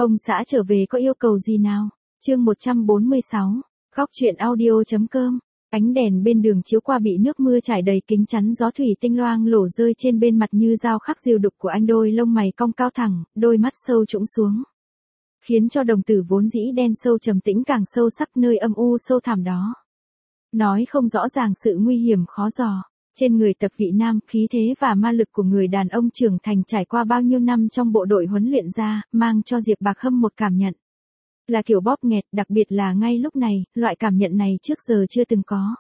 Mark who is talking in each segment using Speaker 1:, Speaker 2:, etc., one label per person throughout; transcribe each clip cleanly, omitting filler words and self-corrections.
Speaker 1: Ông xã trở về có yêu cầu gì nào? Chương 146, Góc truyện audio.com. Ánh đèn bên đường chiếu qua bị nước mưa trải đầy kính chắn gió thủy tinh loang lổ rơi trên bên mặt như dao khắc diều đục của anh, đôi lông mày cong cao thẳng, đôi mắt sâu trũng xuống, khiến cho đồng tử vốn dĩ đen sâu trầm tĩnh càng sâu sắc nơi âm u sâu thẳm đó. Nói không rõ ràng sự nguy hiểm khó dò. Trên người Tập Vị Nam, khí thế và ma lực của người đàn ông trưởng thành trải qua bao nhiêu năm trong bộ đội huấn luyện ra, mang cho Diệp Bạc Hâm một cảm nhận. Là kiểu bóp nghẹt, đặc biệt là ngay lúc này, loại cảm nhận này trước giờ chưa từng có.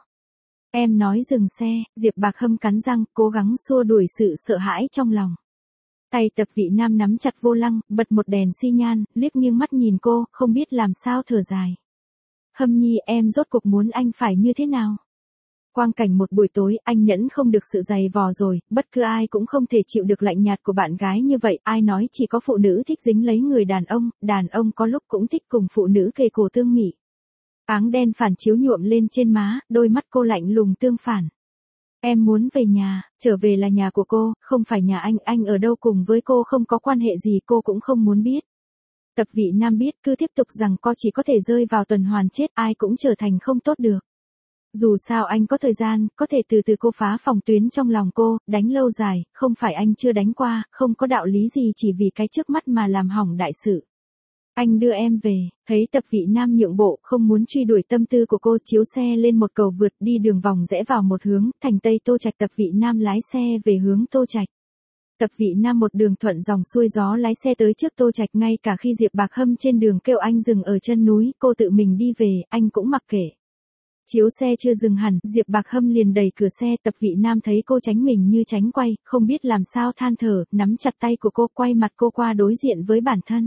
Speaker 1: Em nói dừng xe, Diệp Bạc Hâm cắn răng, cố gắng xua đuổi sự sợ hãi trong lòng. Tay Tập Vị Nam nắm chặt vô lăng, bật một đèn xi nhan, liếc nghiêng mắt nhìn cô, không biết làm sao thở dài. Hâm nhi, em rốt cuộc muốn anh phải như thế nào? Quang cảnh một buổi tối, anh nhẫn không được sự dày vò rồi, bất cứ ai cũng không thể chịu được lạnh nhạt của bạn gái như vậy, ai nói chỉ có phụ nữ thích dính lấy người đàn ông có lúc cũng thích cùng phụ nữ kề cổ tương mị. Áng đen phản chiếu nhuộm lên trên má, đôi mắt cô lạnh lùng tương phản. Em muốn về nhà, trở về là nhà của cô, không phải nhà anh ở đâu cùng với cô không có quan hệ gì cô cũng không muốn biết. Tập Vị Nam biết cứ tiếp tục rằng co chỉ có thể rơi vào tuần hoàn chết, ai cũng trở thành không tốt được. Dù sao anh có thời gian, có thể từ từ cô phá phòng tuyến trong lòng cô, đánh lâu dài, không phải anh chưa đánh qua, không có đạo lý gì chỉ vì cái trước mắt mà làm hỏng đại sự. Anh đưa em về, thấy Tập Vị Nam nhượng bộ, không muốn truy đuổi tâm tư của cô, chiếu xe lên một cầu vượt đi đường vòng rẽ vào một hướng, thành Tây Tô Trạch. Tập Vị Nam lái xe về hướng Tô Trạch. Tập Vị Nam một đường thuận dòng xuôi gió lái xe tới trước Tô Trạch, ngay cả khi Diệp Bạc Hâm trên đường kêu anh dừng ở chân núi, cô tự mình đi về, anh cũng mặc kệ. Chiếu xe chưa dừng hẳn, Diệp Bạc Hâm liền đẩy cửa xe, Tập Vị Nam thấy cô tránh mình như tránh quay, không biết làm sao than thở, nắm chặt tay của cô, quay mặt cô qua đối diện với bản thân.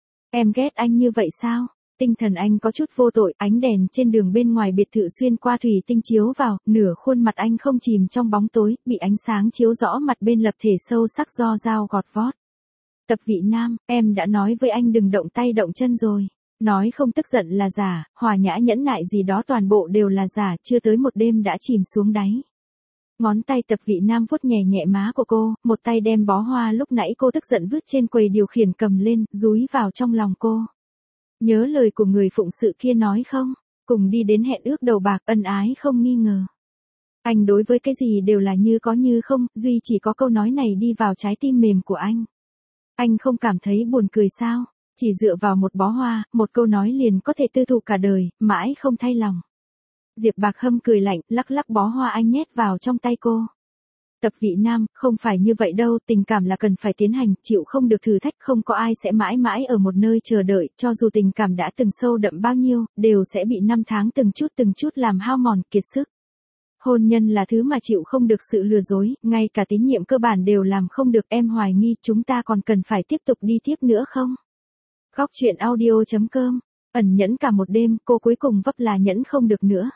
Speaker 1: Em ghét anh như vậy sao? Tinh thần anh có chút vô tội, ánh đèn trên đường bên ngoài biệt thự xuyên qua thủy tinh chiếu vào, nửa khuôn mặt anh không chìm trong bóng tối, bị ánh sáng chiếu rõ mặt bên lập thể sâu sắc do dao gọt vót. Tập Vị Nam, em đã nói với anh đừng động tay động chân rồi. Nói không tức giận là giả, hòa nhã nhẫn nại gì đó toàn bộ đều là giả, chưa tới một đêm đã chìm xuống đáy. Ngón tay Tập Vị Nam vuốt nhẹ nhẹ má của cô, một tay đem bó hoa lúc nãy cô tức giận vứt trên quầy điều khiển cầm lên, dúi vào trong lòng cô. Nhớ lời của người phụng sự kia nói không? Cùng đi đến hẹn ước đầu bạc, ân ái không nghi ngờ. Anh đối với cái gì đều là như có như không, duy chỉ có câu nói này đi vào trái tim mềm của anh. Anh không cảm thấy buồn cười sao? Chỉ dựa vào một bó hoa, một câu nói liền có thể tư thụ cả đời, mãi không thay lòng. Diệp Bạc Hâm cười lạnh, lắc lắc bó hoa anh nhét vào trong tay cô. Tập Vị Nam, không phải như vậy đâu, tình cảm là cần phải tiến hành, chịu không được thử thách, không có ai sẽ mãi mãi ở một nơi chờ đợi, cho dù tình cảm đã từng sâu đậm bao nhiêu, đều sẽ bị năm tháng từng chút làm hao mòn, kiệt sức. Hôn nhân là thứ mà chịu không được sự lừa dối, ngay cả tín nhiệm cơ bản đều làm không được, em hoài nghi chúng ta còn cần phải tiếp tục đi tiếp nữa không? Góc truyện audio.com. Ẩn nhẫn cả một đêm, cô cuối cùng vấp là nhẫn không được nữa.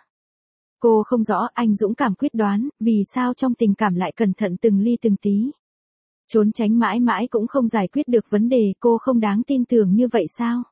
Speaker 1: Cô không rõ anh dũng cảm quyết đoán, vì sao trong tình cảm lại cẩn thận từng ly từng tí. Trốn tránh mãi mãi cũng không giải quyết được vấn đề, cô không đáng tin tưởng như vậy sao?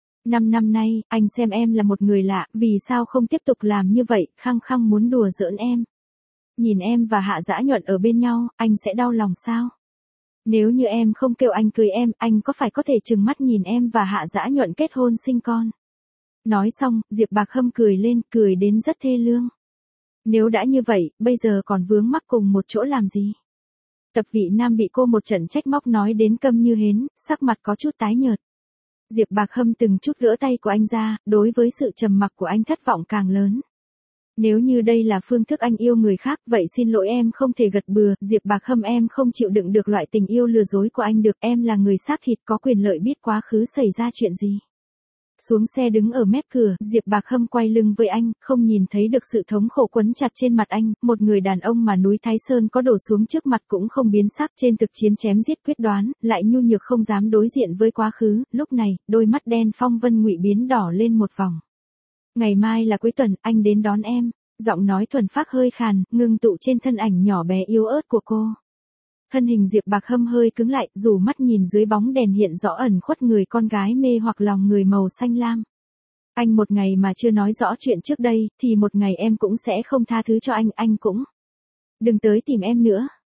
Speaker 1: 5 năm nay, anh xem em là một người lạ, vì sao không tiếp tục làm như vậy, khăng khăng muốn đùa giỡn em. Nhìn em và Hạ Dã Nhuận ở bên nhau, anh sẽ đau lòng sao? Nếu như em không kêu anh cưới em, anh có phải có thể trừng mắt nhìn em và Hạ Dã Nhuận kết hôn sinh con? Nói xong, Diệp Bạc Hâm cười lên, cười đến rất thê lương. Nếu đã như vậy, bây giờ còn vướng mắc cùng một chỗ làm gì? Tập Vị Nam bị cô một trận trách móc nói đến câm như hến, sắc mặt có chút tái nhợt. Diệp Bạc Hâm từng chút gỡ tay của anh ra, đối với sự trầm mặc của anh thất vọng càng lớn. Nếu như đây là phương thức anh yêu người khác, vậy xin lỗi em không thể gật bừa, Diệp Bạc Hâm em không chịu đựng được loại tình yêu lừa dối của anh được, em là người xác thịt có quyền lợi biết quá khứ xảy ra chuyện gì. Xuống xe đứng ở mép cửa, Diệp Bạc Hâm quay lưng với anh, không nhìn thấy được sự thống khổ quấn chặt trên mặt anh, một người đàn ông mà núi Thái Sơn có đổ xuống trước mặt cũng không biến sắc, trên thực chiến chém giết quyết đoán, lại nhu nhược không dám đối diện với quá khứ, lúc này, đôi mắt đen phong vân ngụy biến đỏ lên một vòng. Ngày mai là cuối tuần, anh đến đón em. Giọng nói thuần phác hơi khàn, ngưng tụ trên thân ảnh nhỏ bé yếu ớt của cô. Thân hình Diệp Bạc Hâm hơi cứng lại, dù mắt nhìn dưới bóng đèn hiện rõ ẩn khuất người con gái mê hoặc lòng người màu xanh lam. Anh một ngày mà chưa nói rõ chuyện trước đây, thì một ngày em cũng sẽ không tha thứ cho anh cũng. Đừng tới tìm em nữa.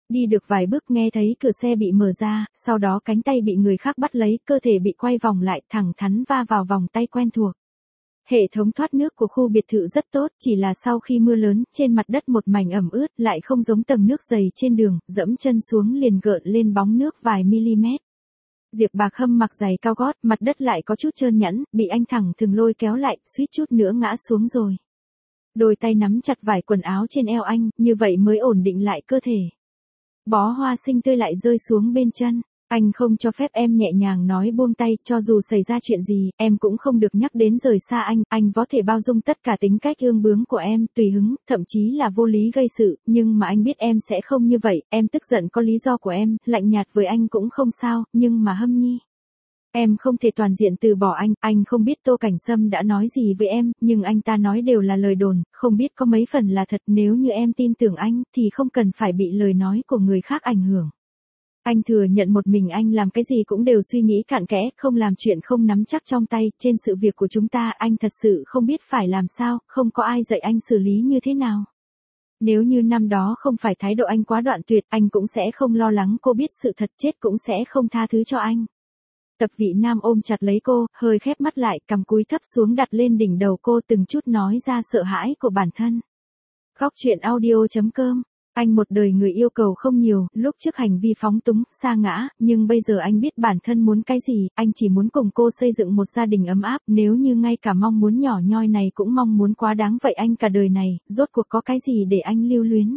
Speaker 1: Đi được vài bước nghe thấy cửa xe bị mở ra, sau đó cánh tay bị người khác bắt lấy, cơ thể bị quay vòng lại, thẳng thắn va vào vòng tay quen thuộc. Hệ thống thoát nước của khu biệt thự rất tốt, chỉ là sau khi mưa lớn, trên mặt đất một mảnh ẩm ướt, lại không giống tầng nước dày trên đường, dẫm chân xuống liền gợn lên bóng nước vài mm. Diệp Bạc Hâm mặc giày cao gót, mặt đất lại có chút trơn nhẵn, bị anh thẳng thừng lôi kéo lại, suýt chút nữa ngã xuống rồi. Đôi tay nắm chặt vải quần áo trên eo anh, như vậy mới ổn định lại cơ thể. Bó hoa xinh tươi lại rơi xuống bên chân. Anh không cho phép em nhẹ nhàng nói buông tay, cho dù xảy ra chuyện gì, em cũng không được nhắc đến rời xa anh có thể bao dung tất cả tính cách ương bướng của em, tùy hứng, thậm chí là vô lý gây sự, nhưng mà anh biết em sẽ không như vậy, em tức giận có lý do của em, lạnh nhạt với anh cũng không sao, nhưng mà Hâm Nhi. Em không thể toàn diện từ bỏ anh không biết Tô Cảnh Sâm đã nói gì với em, nhưng anh ta nói đều là lời đồn, không biết có mấy phần là thật, nếu như em tin tưởng anh, thì không cần phải bị lời nói của người khác ảnh hưởng. Anh thừa nhận một mình anh làm cái gì cũng đều suy nghĩ cặn kẽ, không làm chuyện không nắm chắc trong tay, trên sự việc của chúng ta anh thật sự không biết phải làm sao, không có ai dạy anh xử lý như thế nào. Nếu như năm đó không phải thái độ anh quá đoạn tuyệt, anh cũng sẽ không lo lắng cô biết sự thật, chết cũng sẽ không tha thứ cho anh. Tập Vị Nam ôm chặt lấy cô, hơi khép mắt lại, cằm cúi thấp xuống đặt lên đỉnh đầu cô, từng chút nói ra sợ hãi của bản thân. Khóc chuyện audio.com. Anh một đời người yêu cầu không nhiều, lúc trước hành vi phóng túng, sa ngã, nhưng bây giờ anh biết bản thân muốn cái gì, anh chỉ muốn cùng cô xây dựng một gia đình ấm áp, nếu như ngay cả mong muốn nhỏ nhoi này cũng mong muốn quá đáng vậy anh cả đời này, rốt cuộc có cái gì để anh lưu luyến.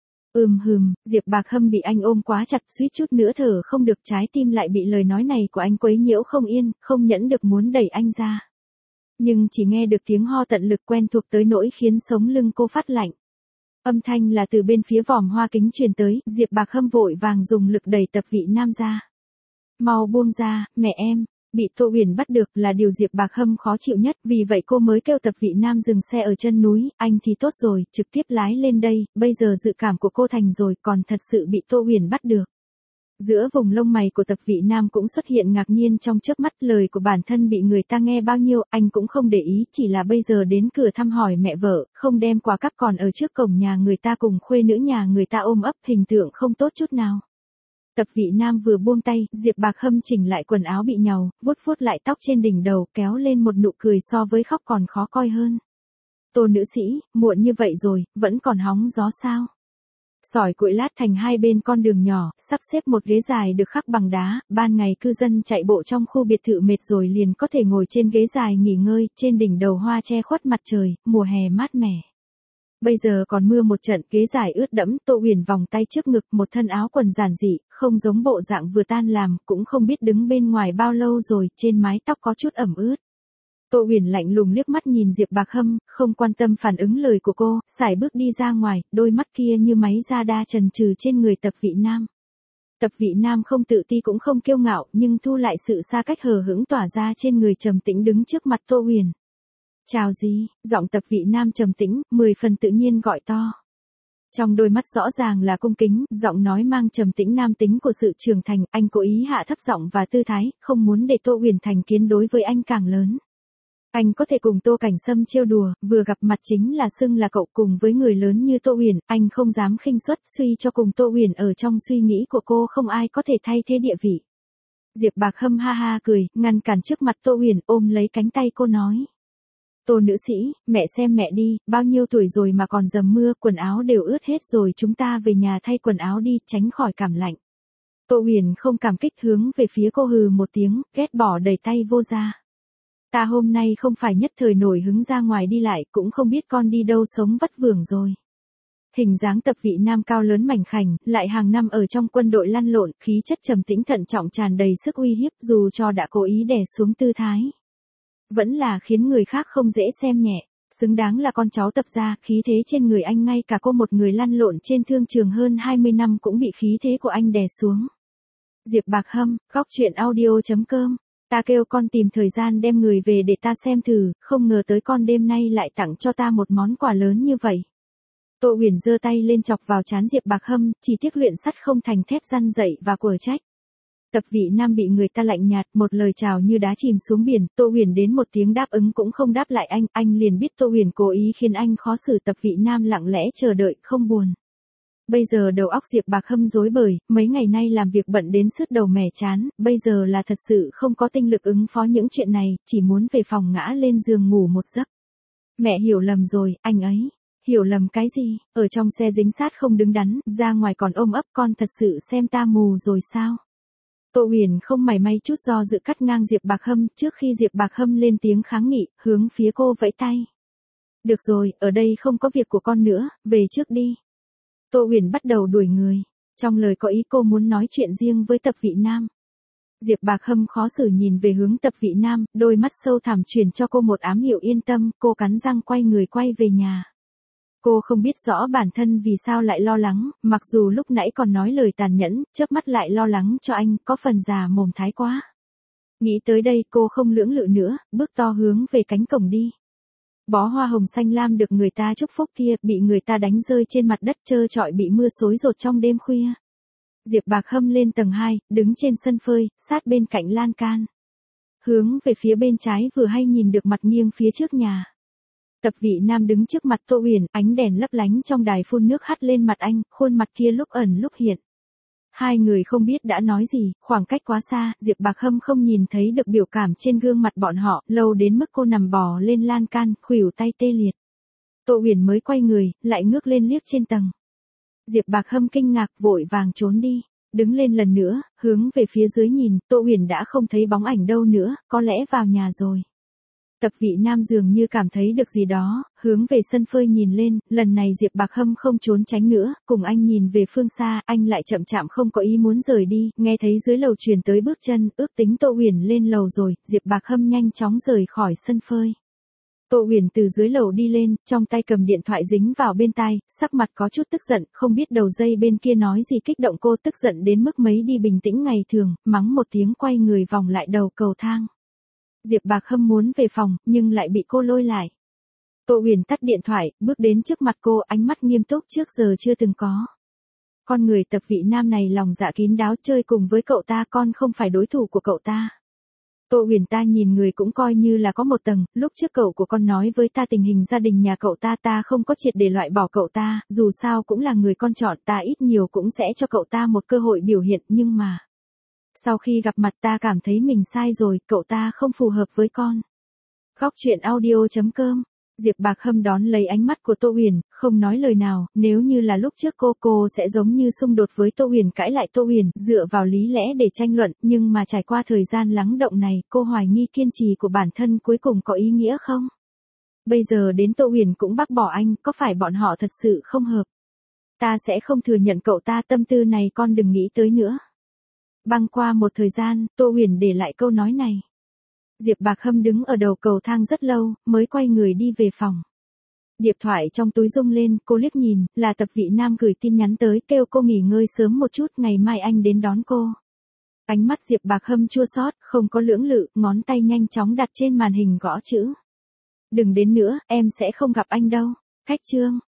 Speaker 1: Diệp Bạc Hâm bị anh ôm quá chặt, suýt chút nữa thở không được, trái tim lại bị lời nói này của anh quấy nhiễu không yên, không nhẫn được muốn đẩy anh ra. Nhưng chỉ nghe được tiếng ho tận lực quen thuộc tới nỗi khiến sống lưng cô phát lạnh. Âm thanh là từ bên phía vòm hoa kính truyền tới, Diệp Bạc Hâm vội vàng dùng lực đẩy Tập Vị Nam ra. Mau buông ra, mẹ em. Bị Tô Uyển bắt được là điều Diệp Bạc Hâm khó chịu nhất, vì vậy cô mới kêu Tập Vị Nam dừng xe ở chân núi, anh thì tốt rồi, trực tiếp lái lên đây, bây giờ dự cảm của cô thành rồi, còn thật sự bị Tô Uyển bắt được. Giữa vùng lông mày của Tập Vị Nam cũng xuất hiện ngạc nhiên trong chớp mắt, lời của bản thân bị người ta nghe bao nhiêu, anh cũng không để ý, chỉ là bây giờ đến cửa thăm hỏi mẹ vợ, không đem quà cắp còn ở trước cổng nhà người ta cùng khuê nữ nhà người ta ôm ấp, hình tượng không tốt chút nào. Tập Vị Nam vừa buông tay, Diệp Bạc Hâm chỉnh lại quần áo bị nhàu, vuốt vuốt lại tóc trên đỉnh đầu, kéo lên một nụ cười so với khóc còn khó coi hơn. Tô nữ sĩ, muộn như vậy rồi, vẫn còn hóng gió sao? Sỏi cuội lát thành hai bên con đường nhỏ, sắp xếp một ghế dài được khắc bằng đá, ban ngày cư dân chạy bộ trong khu biệt thự mệt rồi liền có thể ngồi trên ghế dài nghỉ ngơi, trên đỉnh đầu hoa che khuất mặt trời, mùa hè mát mẻ. Bây giờ còn mưa một trận, ghế dài ướt đẫm, Tô Uyển vòng tay trước ngực, một thân áo quần giản dị, không giống bộ dạng vừa tan làm, cũng không biết đứng bên ngoài bao lâu rồi, trên mái tóc có chút ẩm ướt. Tô Uyển lạnh lùng liếc mắt nhìn Diệp Bạc Hâm, không quan tâm phản ứng lời của cô, sải bước đi ra ngoài, đôi mắt kia như máy radar trần trừ trên người Tập Vị Nam. Tập Vị Nam không tự ti cũng không kiêu ngạo, nhưng thu lại sự xa cách hờ hững tỏa ra trên người, trầm tĩnh đứng trước mặt Tô Uyển. Chào gì, giọng Tập Vị Nam trầm tĩnh, 10 phần tự nhiên gọi to. Trong đôi mắt rõ ràng là cung kính, giọng nói mang trầm tĩnh nam tính của sự trưởng thành, anh cố ý hạ thấp giọng và tư thái, không muốn để Tô Uyển thành kiến đối với anh càng lớn. Anh có thể cùng Tô Cảnh Sâm trêu đùa, vừa gặp mặt chính là xưng là cậu, cùng với người lớn như Tô Uyển, anh không dám khinh suất, suy cho cùng Tô Uyển ở trong suy nghĩ của cô không ai có thể thay thế địa vị. Diệp Bạc Hâm ha ha cười, ngăn cản trước mặt Tô Uyển, ôm lấy cánh tay cô nói. Tô nữ sĩ, mẹ xem mẹ đi, bao nhiêu tuổi rồi mà còn dầm mưa, quần áo đều ướt hết rồi, chúng ta về nhà thay quần áo đi, tránh khỏi cảm lạnh. Tô Uyển không cảm kích, hướng về phía cô hừ một tiếng, ghét bỏ đẩy tay vô ra. Ta hôm nay không phải nhất thời nổi hứng ra ngoài đi lại, cũng không biết con đi đâu sống vất vưởng rồi. Hình dáng Tập Vị Nam cao lớn mảnh khảnh, lại hàng năm ở trong quân đội lăn lộn, khí chất trầm tĩnh thận trọng tràn đầy sức uy hiếp, dù cho đã cố ý đè xuống tư thái. Vẫn là khiến người khác không dễ xem nhẹ, xứng đáng là con cháu Tập gia, khí thế trên người anh ngay cả cô một người lăn lộn trên thương trường hơn 20 năm cũng bị khí thế của anh đè xuống. Diệp Bạc Hâm, khóc chuyện audio.com. Ta kêu con tìm thời gian đem người về để ta xem thử, không ngờ tới con đêm nay lại tặng cho ta một món quà lớn như vậy. Tô Uyển giơ tay lên chọc vào trán Diệp Bạc Hâm, chỉ tiếc luyện sắt không thành thép, răn dậy và quở trách. Tập Vị Nam bị người ta lạnh nhạt, một lời chào như đá chìm xuống biển, Tô Uyển đến một tiếng đáp ứng cũng không đáp lại anh liền biết Tô Uyển cố ý khiến anh khó xử. Tập Vị Nam lặng lẽ chờ đợi, không buồn. Bây giờ đầu óc Diệp Bạc Hâm rối bời, mấy ngày nay làm việc bận đến sứt đầu mẻ chán, bây giờ là thật sự không có tinh lực ứng phó những chuyện này, chỉ muốn về phòng ngã lên giường ngủ một giấc. Mẹ hiểu lầm rồi, anh ấy. Hiểu lầm cái gì? Ở trong xe dính sát không đứng đắn, ra ngoài còn ôm ấp, con thật sự xem ta mù rồi sao? Tô Huyền không mảy may chút do dự cắt ngang Diệp Bạc Hâm, trước khi Diệp Bạc Hâm lên tiếng kháng nghị, hướng phía cô vẫy tay. Được rồi, ở đây không có việc của con nữa, về trước đi. Tô Huyền bắt đầu đuổi người. Trong lời có ý cô muốn nói chuyện riêng với Tập Vị Nam. Diệp Bạc Hâm khó xử nhìn về hướng Tập Vị Nam, đôi mắt sâu thẳm truyền cho cô một ám hiệu yên tâm, cô cắn răng quay người quay về nhà. Cô không biết rõ bản thân vì sao lại lo lắng, mặc dù lúc nãy còn nói lời tàn nhẫn, chớp mắt lại lo lắng cho anh, có phần già mồm thái quá. Nghĩ tới đây cô không lưỡng lự nữa, bước to hướng về cánh cổng đi. Bó hoa hồng xanh lam được người ta chúc phúc kia, bị người ta đánh rơi trên mặt đất trơ trọi bị mưa xối rột trong đêm khuya. Diệp Bạc Hâm lên tầng 2, đứng trên sân phơi, sát bên cạnh lan can. Hướng về phía bên trái vừa hay nhìn được mặt nghiêng phía trước nhà. Tập Vị Nam đứng trước mặt Tô Huyền, ánh đèn lấp lánh trong đài phun nước hắt lên mặt anh, khuôn mặt kia lúc ẩn lúc hiện. Hai người không biết đã nói gì, khoảng cách quá xa, Diệp Bạc Hâm không nhìn thấy được biểu cảm trên gương mặt bọn họ, lâu đến mức cô nằm bò lên lan can, khuỷu tay tê liệt. Tô Huyền mới quay người, lại ngước lên liếc trên tầng. Diệp Bạc Hâm kinh ngạc vội vàng trốn đi, đứng lên lần nữa, hướng về phía dưới nhìn, Tô Huyền đã không thấy bóng ảnh đâu nữa, có lẽ vào nhà rồi. Tập Vị Nam dường như cảm thấy được gì đó, hướng về sân phơi nhìn lên, lần này Diệp Bạc Hâm không trốn tránh nữa, cùng anh nhìn về phương xa, anh lại chậm chạp không có ý muốn rời đi, nghe thấy dưới lầu truyền tới bước chân, ước tính Tô Huyền lên lầu rồi, Diệp Bạc Hâm nhanh chóng rời khỏi sân phơi. Tô Huyền từ dưới lầu đi lên, trong tay cầm điện thoại dính vào bên tai, sắc mặt có chút tức giận, không biết đầu dây bên kia nói gì kích động cô, tức giận đến mức mấy đi bình tĩnh ngày thường, mắng một tiếng quay người vòng lại đầu cầu thang. Diệp Bạc Hâm muốn về phòng, nhưng lại bị cô lôi lại. Tô Huyền tắt điện thoại, bước đến trước mặt cô, ánh mắt nghiêm túc trước giờ chưa từng có. Con người Tập Vị Nam này lòng dạ kín đáo, chơi cùng với cậu ta, con không phải đối thủ của cậu ta. Tô Huyền, ta nhìn người cũng coi như là có một tầng, lúc trước cậu của con nói với ta tình hình gia đình nhà cậu ta, ta không có triệt để loại bỏ cậu ta, dù sao cũng là người con chọn, ta ít nhiều cũng sẽ cho cậu ta một cơ hội biểu hiện, nhưng mà sau khi gặp mặt ta cảm thấy mình sai rồi, cậu ta không phù hợp với con. Góc truyện audio.com. Diệp Bạc Hâm đón lấy ánh mắt của Tô Huyền, không nói lời nào, nếu như là lúc trước cô sẽ giống như xung đột với Tô Huyền, cãi lại Tô Huyền, dựa vào lý lẽ để tranh luận, nhưng mà trải qua thời gian lắng động này, cô hoài nghi kiên trì của bản thân cuối cùng có ý nghĩa không? Bây giờ đến Tô Huyền cũng bác bỏ anh, có phải bọn họ thật sự không hợp? Ta sẽ không thừa nhận cậu ta, tâm tư này con đừng nghĩ tới nữa. Băng qua một thời gian, Tô Huyền để lại câu nói này. Diệp Bạc Hâm đứng ở đầu cầu thang rất lâu, mới quay người đi về phòng. Điện thoại trong túi rung lên, cô liếc nhìn, là Tập Vị Nam gửi tin nhắn tới, kêu cô nghỉ ngơi sớm một chút, ngày mai anh đến đón cô. Ánh mắt Diệp Bạc Hâm chua xót, không có lưỡng lự, ngón tay nhanh chóng đặt trên màn hình gõ chữ. Đừng đến nữa, em sẽ không gặp anh đâu. Khách chương.